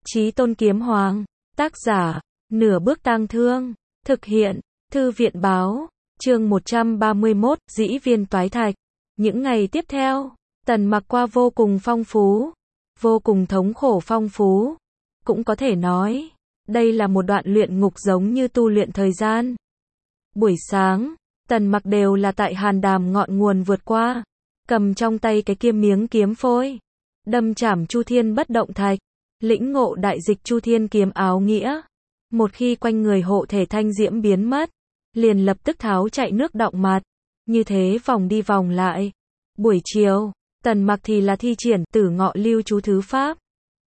Chí Tôn Kiếm Hoàng, tác giả, Nửa Bước Tang Thương, thực hiện, Thư viện Báo, chương 131, Dĩ Viên Toái Thạch. Những ngày tiếp theo, Tần Mặc qua vô cùng phong phú, vô cùng thống khổ phong phú. Cũng có thể nói, đây là một đoạn luyện ngục giống như tu luyện thời gian. Buổi sáng, Tần Mặc đều là tại hàn đàm ngọn nguồn vượt qua, cầm trong tay cái kia miếng kiếm phôi, đâm chảm Chu Thiên Bất Động Thạch, lĩnh ngộ đại dịch Chu Thiên kiếm áo nghĩa. Một khi quanh người hộ thể thanh diễm biến mất, liền lập tức tháo chạy nước đọng mặt, như thế vòng đi vòng lại. Buổi chiều, Tần Mặc thì là thi triển Tử Ngọ Lưu chú thứ pháp.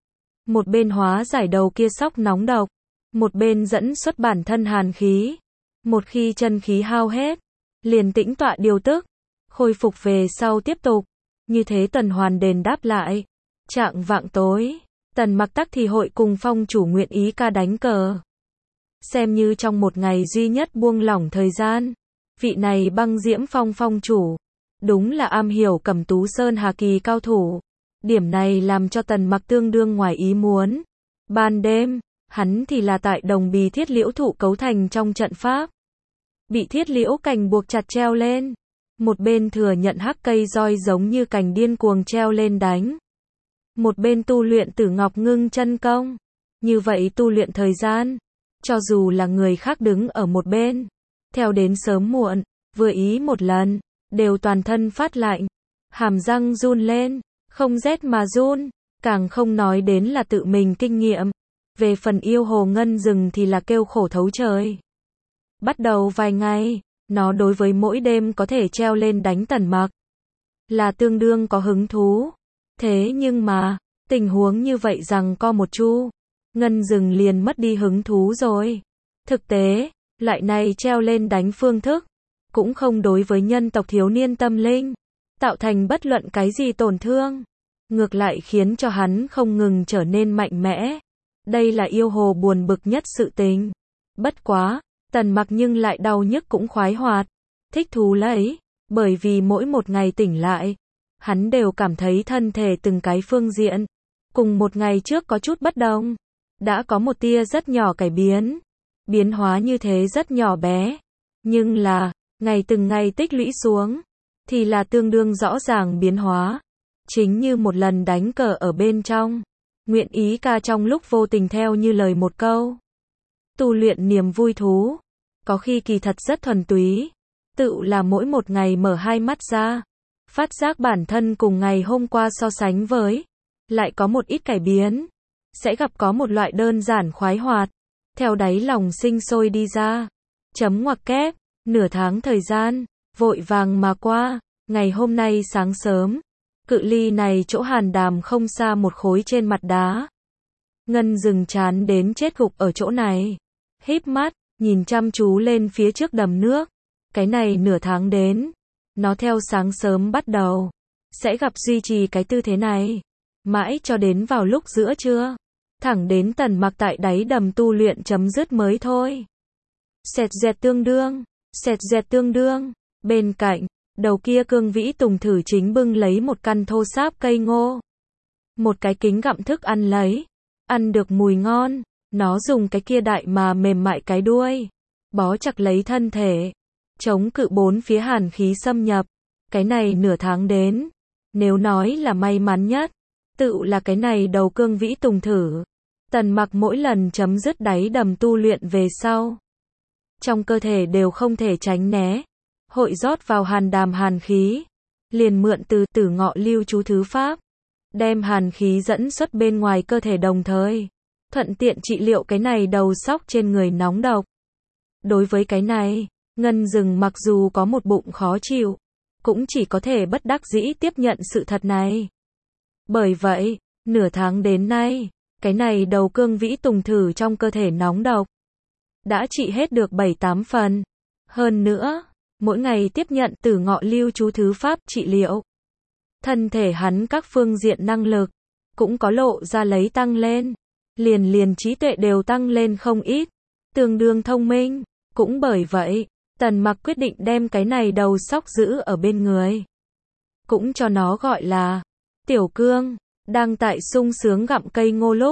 Một bên hóa giải đầu kia sóc nóng độc, một bên dẫn xuất bản thân hàn khí. Một khi chân khí hao hết, liền tĩnh tọa điều tức, khôi phục về sau tiếp tục. Như thế tuần hoàn đền đáp lại. Trạng vạng tối, Tần Mặc tắc thì hội cùng phong chủ nguyện ý ca đánh cờ. Xem như trong một ngày duy nhất buông lỏng thời gian. Vị này Băng Diễm Phong phong chủ, đúng là am hiểu Cẩm Tú Sơn Hà Kỳ cao thủ. Điểm này làm cho Tần Mặc tương đương ngoài ý muốn. Ban đêm, hắn thì là tại đồng bì thiết liễu thụ cấu thành trong trận pháp. Bị thiết liễu cành buộc chặt treo lên. Một bên thừa nhận hắc cây roi giống như cành điên cuồng treo lên đánh. Một bên tu luyện Tử Ngọc Ngưng chân công. Như vậy tu luyện thời gian, cho dù là người khác đứng ở một bên, theo đến sớm muộn, vừa ý một lần, đều toàn thân phát lạnh, hàm răng run lên, không rét mà run, càng không nói đến là tự mình kinh nghiệm. Về phần yêu hồ ngân rừng thì là kêu khổ thấu trời. Bắt đầu vài ngày, nó đối với mỗi đêm có thể treo lên đánh Tần Mặc là tương đương có hứng thú. Thế nhưng mà, tình huống như vậy rằng co một chu, ngân rừng liền mất đi hứng thú rồi. Thực tế, loại này treo lên đánh phương thức, cũng không đối với nhân tộc thiếu niên tâm linh tạo thành bất luận cái gì tổn thương. Ngược lại khiến cho hắn không ngừng trở nên mạnh mẽ. Đây là yêu hồ buồn bực nhất sự tình. Bất quá, Tần Mặc nhưng lại đau nhức cũng khoái hoạt, thích thú lấy, bởi vì mỗi một ngày tỉnh lại, hắn đều cảm thấy thân thể từng cái phương diện, cùng một ngày trước có chút bất đồng. Đã có một tia rất nhỏ cải biến. Biến hóa như thế rất nhỏ bé. Nhưng là, ngày từng ngày tích lũy xuống, thì là tương đương rõ ràng biến hóa. Chính như một lần đánh cờ ở bên trong. Nguyện ý ca trong lúc vô tình theo như lời một câu. Tu luyện niềm vui thú. Có khi kỳ thật rất thuần túy. Tự là mỗi một ngày mở hai mắt ra. Phát giác bản thân cùng ngày hôm qua so sánh với. Lại có một ít cải biến. Sẽ gặp có một loại đơn giản khoái hoạt. Theo đáy lòng sinh sôi đi ra. Chấm ngoặc kép. Nửa tháng thời gian. Vội vàng mà qua. Ngày hôm nay sáng sớm. Cự ly này chỗ hàn đàm không xa một khối trên mặt đá. Ngân rừng chán đến chết gục ở chỗ này. Híp mắt, nhìn chăm chú lên phía trước đầm nước. Cái này nửa tháng đến. Nó theo sáng sớm bắt đầu. Sẽ gặp duy trì cái tư thế này. Mãi cho đến vào lúc giữa trưa. Thẳng đến Tần Mặc tại đáy đầm tu luyện chấm dứt mới thôi. Xẹt dẹt tương đương. Xẹt dẹt tương đương. Bên cạnh, đầu kia Cương Vĩ Tùng thử chính bưng lấy một căn thô sáp cây ngô. Một cái kính gặm thức ăn lấy. Ăn được mùi ngon. Nó dùng cái kia đại mà mềm mại cái đuôi. Bó chặt lấy thân thể. Chống cự bốn phía hàn khí xâm nhập. Cái này nửa tháng đến. Nếu nói là may mắn nhất. Tự là cái này đầu Cương Vĩ Tùng thử. Tần Mặc mỗi lần chấm dứt đáy đầm tu luyện về sau. Trong cơ thể đều không thể tránh né. Hội rót vào hàn đàm hàn khí. Liền mượn từ Tử Ngọ Lưu chú thứ pháp. Đem hàn khí dẫn xuất bên ngoài cơ thể đồng thời. Thuận tiện trị liệu cái này đầu sóc trên người nóng độc. Đối với cái này, ngân rừng mặc dù có một bụng khó chịu. Cũng chỉ có thể bất đắc dĩ tiếp nhận sự thật này. Bởi vậy, nửa tháng đến nay, cái này đầu Cương Vĩ Tùng thử trong cơ thể nóng độc. Đã trị hết được 7-8 phần. Hơn nữa, mỗi ngày tiếp nhận Tử Ngọ Lưu chú thứ pháp trị liệu. Thân thể hắn các phương diện năng lực, cũng có lộ ra lấy tăng lên. Liền trí tuệ đều tăng lên không ít. Tương đương thông minh. Cũng bởi vậy, Tần Mặc quyết định đem cái này đầu sóc giữ ở bên người. Cũng cho nó gọi là Tiểu Cương. Đang tại sung sướng gặm cây ngô lúc,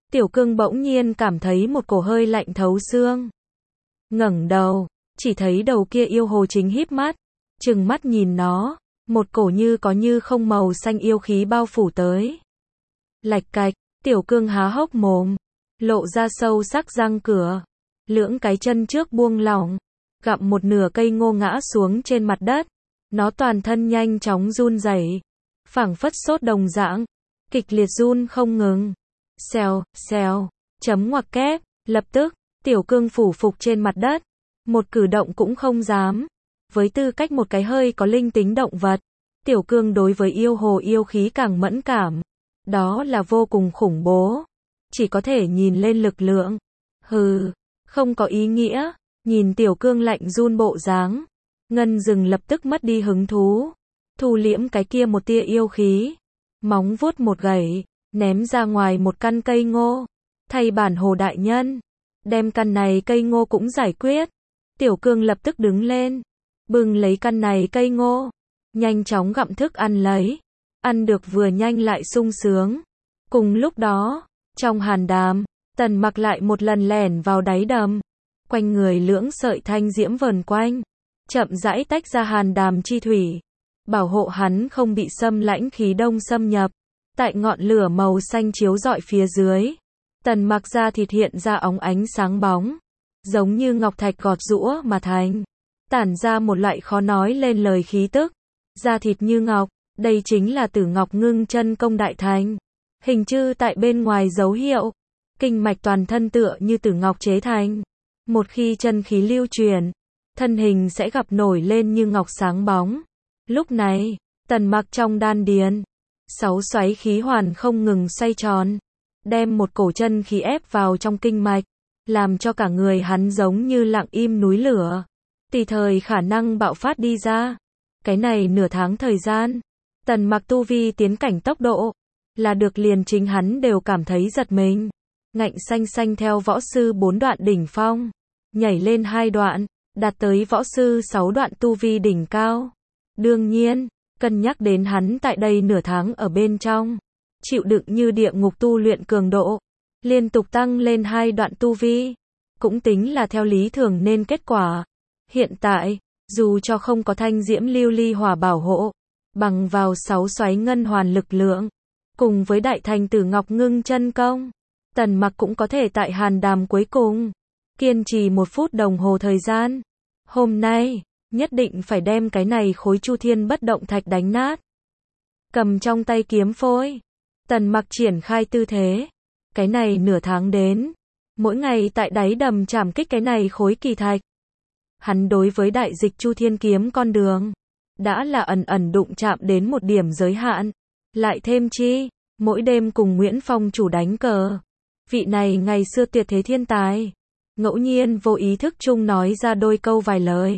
Tiểu Cương bỗng nhiên cảm thấy một cổ hơi lạnh thấu xương. Ngẩng đầu, chỉ thấy đầu kia yêu hồ chính híp mắt, trừng mắt nhìn nó, một cổ như có như không màu xanh yêu khí bao phủ tới. Lạch cạch, Tiểu Cương há hốc mồm, lộ ra sâu sắc răng cửa, lưỡng cái chân trước buông lỏng, gặm một nửa cây ngô ngã xuống trên mặt đất. Nó toàn thân nhanh chóng run rẩy, phảng phất sốt đồng dạng, kịch liệt run không ngừng. Xèo, xèo, chấm ngoặc kép, lập tức, Tiểu Cương phủ phục trên mặt đất, một cử động cũng không dám. Với tư cách một cái hơi có linh tính động vật, Tiểu Cương đối với yêu hồ yêu khí càng mẫn cảm. Đó là vô cùng khủng bố. Chỉ có thể nhìn lên lực lượng. Hừ, không có ý nghĩa. Nhìn Tiểu Cương lạnh run bộ dáng, Ngân Rừng lập tức mất đi hứng thú, thu liễm cái kia một tia yêu khí, móng vuốt một gẩy, ném ra ngoài một căn cây ngô. Thay bản hồ đại nhân, đem căn này cây ngô cũng giải quyết. Tiểu Cương lập tức đứng lên, bưng lấy căn này cây ngô, nhanh chóng gặm thức ăn lấy, ăn được vừa nhanh lại sung sướng. Cùng lúc đó, trong hàn đàm, Tần Mặc lại một lần lẻn vào đáy đầm, quanh người lưỡng sợi thanh diễm vờn quanh, chậm rãi tách ra hàn đàm chi thủy, bảo hộ hắn không bị xâm lãnh khí đông xâm nhập. Tại ngọn lửa màu xanh chiếu rọi phía dưới, Tần Mặc da thịt hiện ra óng ánh sáng bóng, giống như ngọc thạch gọt giũa mà thành, tản ra một loại khó nói lên lời khí tức. Da thịt như ngọc, đây chính là Tử Ngọc Ngưng Chân Công đại thành. Hình chư tại bên ngoài dấu hiệu, kinh mạch toàn thân tựa như tử ngọc chế thành. Một khi chân khí lưu truyền, thân hình sẽ gặp nổi lên như ngọc sáng bóng. Lúc này, Tần Mặc trong đan điền, 6 xoáy khí hoàn không ngừng xoay tròn, đem một cổ chân khí ép vào trong kinh mạch, làm cho cả người hắn giống như lặng im núi lửa, tùy thời khả năng bạo phát đi ra. Cái này nửa tháng thời gian, Tần Mặc tu vi tiến cảnh tốc độ, là được liền chính hắn đều cảm thấy giật mình. Ngạnh xanh xanh theo võ sư 4 đoạn đỉnh phong, nhảy lên 2 đoạn, đạt tới võ sư 6 đoạn tu vi đỉnh cao. Đương nhiên, cân nhắc đến hắn tại đây nửa tháng ở bên trong, chịu đựng như địa ngục tu luyện cường độ, liên tục tăng lên 2 đoạn tu vi, cũng tính là theo lý thường nên kết quả. Hiện tại, dù cho không có thanh diễm lưu ly hỏa bảo hộ, bằng vào 6 xoáy ngân hoàn lực lượng, cùng với đại thành Tử Ngọc Ngưng Chân Công, Tần Mặc cũng có thể tại hàn đàm cuối cùng, kiên trì 1 phút đồng hồ thời gian. Hôm nay, nhất định phải đem cái này khối Chu Thiên bất động thạch đánh nát. Cầm trong tay kiếm phôi, Tần Mặc triển khai tư thế. Cái này nửa tháng đến, mỗi ngày tại đáy đầm chảm kích cái này khối kỳ thạch. Hắn đối với đại dịch Chu Thiên kiếm con đường, đã là ẩn ẩn đụng chạm đến một điểm giới hạn. Lại thêm chi, mỗi đêm cùng Nguyễn Phong chủ đánh cờ. Vị này ngày xưa tuyệt thế thiên tài, ngẫu nhiên vô ý thức chung nói ra đôi câu vài lời,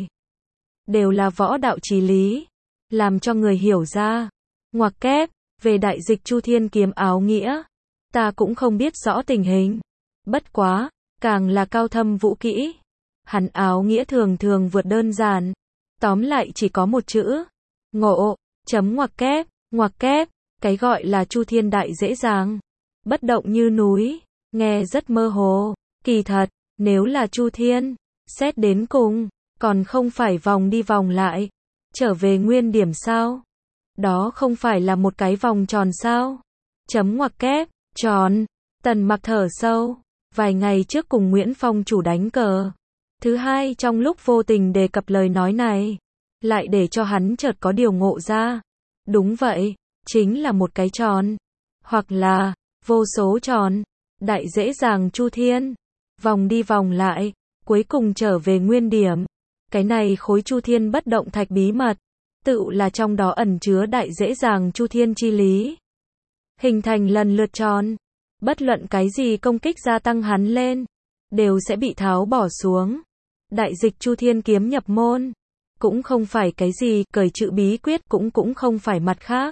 đều là võ đạo chí lý, làm cho người hiểu ra. Ngoặc kép, về đại dịch Chu Thiên kiếm áo nghĩa, ta cũng không biết rõ tình hình. Bất quá, càng là cao thâm vũ kỹ, hắn áo nghĩa thường thường vượt đơn giản. Tóm lại chỉ có một chữ, ngộ. Chấm ngoặc kép, cái gọi là Chu Thiên đại dễ dàng, bất động như núi, nghe rất mơ hồ. Kỳ thật, nếu là Chu Thiên, xét đến cùng, còn không phải vòng đi vòng lại, trở về nguyên điểm sao? Đó không phải là một cái vòng tròn sao? Chấm ngoặc kép, tròn. Tần Mặc thở sâu, vài ngày trước cùng Nguyễn Phong chủ đánh cờ. Thứ hai trong lúc vô tình đề cập lời nói này, lại để cho hắn chợt có điều ngộ ra. Đúng vậy, chính là một cái tròn, hoặc là vô số tròn, đại dễ dàng Chu Thiên, vòng đi vòng lại, cuối cùng trở về nguyên điểm. Cái này khối Chu Thiên bất động thạch bí mật, tự là trong đó ẩn chứa đại dễ dàng Chu Thiên chi lý. Hình thành lần lượt tròn, bất luận cái gì công kích gia tăng hắn lên, đều sẽ bị tháo bỏ xuống. Đại dịch Chu Thiên kiếm nhập môn, cũng không phải cái gì cởi chữ bí quyết, cũng không phải mặt khác.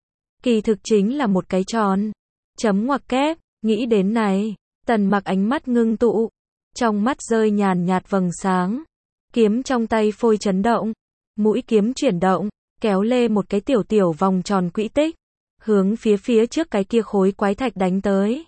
Kỳ thực chính là một cái tròn. Chấm ngoặc kép, nghĩ đến này, Tần Mặc ánh mắt ngưng tụ, trong mắt rơi nhàn nhạt vầng sáng. Kiếm trong tay phôi chấn động, mũi kiếm chuyển động, kéo lê một cái tiểu tiểu vòng tròn quỹ tích, hướng phía trước cái kia khối quái thạch đánh tới.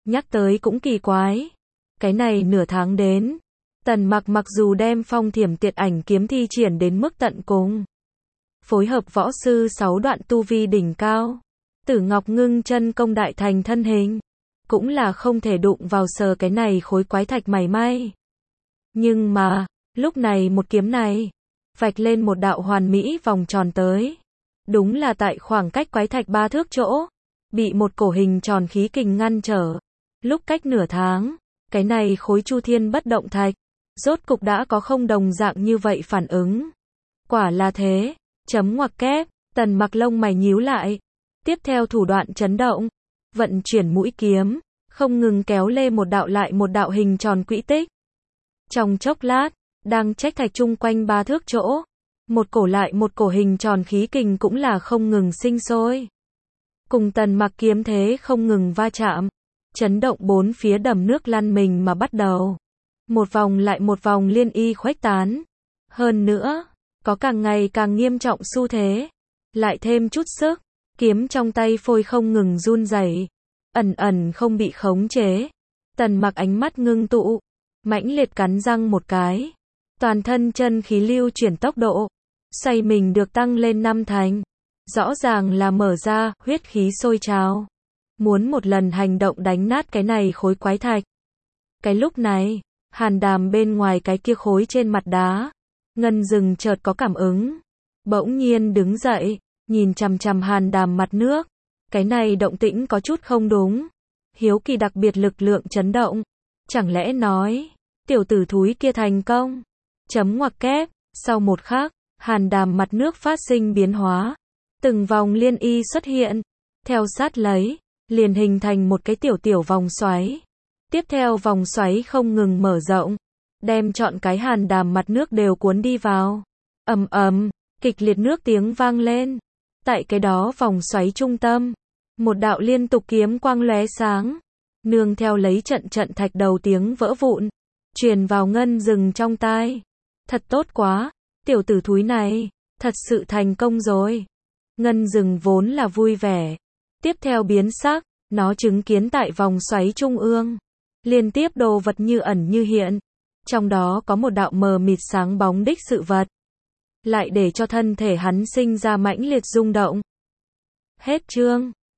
Nhắc tới cũng kỳ quái. Cái này nửa tháng đến, Tần Mặc mặc dù đem Phong Thiểm Tiệt Ảnh kiếm thi triển đến mức tận cùng, phối hợp võ sư 6 đoạn tu vi đỉnh cao, Tử Ngọc Ngưng Chân Công đại thành thân hình, cũng là không thể đụng vào sờ cái này khối quái thạch mảy may. Nhưng mà, lúc này một kiếm này, vạch lên một đạo hoàn mỹ vòng tròn tới. Đúng là tại khoảng cách quái thạch 3 thước chỗ, bị một cổ hình tròn khí kình ngăn trở. Lúc cách nửa tháng, cái này khối Chu Thiên bất động thạch, rốt cục đã có không đồng dạng như vậy phản ứng. Quả là thế, chấm ngoặc kép, Tần Mặc lông mày nhíu lại. Tiếp theo thủ đoạn chấn động, vận chuyển mũi kiếm, không ngừng kéo lê một đạo lại một đạo hình tròn quỹ tích. Trong chốc lát, đang trách thạch chung quanh 3 thước chỗ, một cổ lại một cổ hình tròn khí kình cũng là không ngừng sinh sôi. Cùng Tần Mặc kiếm thế không ngừng va chạm, chấn động bốn phía đầm nước lăn mình mà bắt đầu. Một vòng lại một vòng liên y khuếch tán. Hơn nữa, có càng ngày càng nghiêm trọng xu thế. Lại thêm chút sức, kiếm trong tay phôi không ngừng run rẩy, ẩn ẩn không bị khống chế. Tần Mặc ánh mắt ngưng tụ, mãnh liệt cắn răng một cái. Toàn thân chân khí lưu chuyển tốc độ, xoay mình được tăng lên 5 thành. Rõ ràng là mở ra, huyết khí sôi trào. Muốn một lần hành động đánh nát cái này khối quái thạch. Cái lúc này, Hàn Đàm bên ngoài cái kia khối trên mặt đá, Ngân Dừng chợt có cảm ứng. Bỗng nhiên đứng dậy, nhìn chằm chằm Hàn Đàm mặt nước. Cái này động tĩnh có chút không đúng. Hiếu kỳ đặc biệt lực lượng chấn động. Chẳng lẽ nói, tiểu tử thúi kia thành công? Chấm ngoặc kép, sau một khắc, Hàn Đàm mặt nước phát sinh biến hóa. Từng vòng liên y xuất hiện. Theo sát lấy, liền hình thành một cái tiểu vòng xoáy. Tiếp theo vòng xoáy không ngừng mở rộng, đem trọn cái Hàn Đàm mặt nước đều cuốn đi vào. Ầm ầm, kịch liệt nước tiếng vang lên. Tại cái đó vòng xoáy trung tâm, một đạo liên tục kiếm quang lóe sáng, nương theo lấy trận trận thạch đầu tiếng vỡ vụn, truyền vào Ngân Dừng trong tai. Thật tốt quá, tiểu tử thúi này, thật sự thành công rồi. Ngân Dừng vốn là vui vẻ, tiếp theo biến sắc, nó chứng kiến tại vòng xoáy trung ương, liên tiếp đồ vật như ẩn như hiện, trong đó có một đạo mờ mịt sáng bóng đích sự vật, lại để cho thân thể hắn sinh ra mãnh liệt rung động. Hết chương.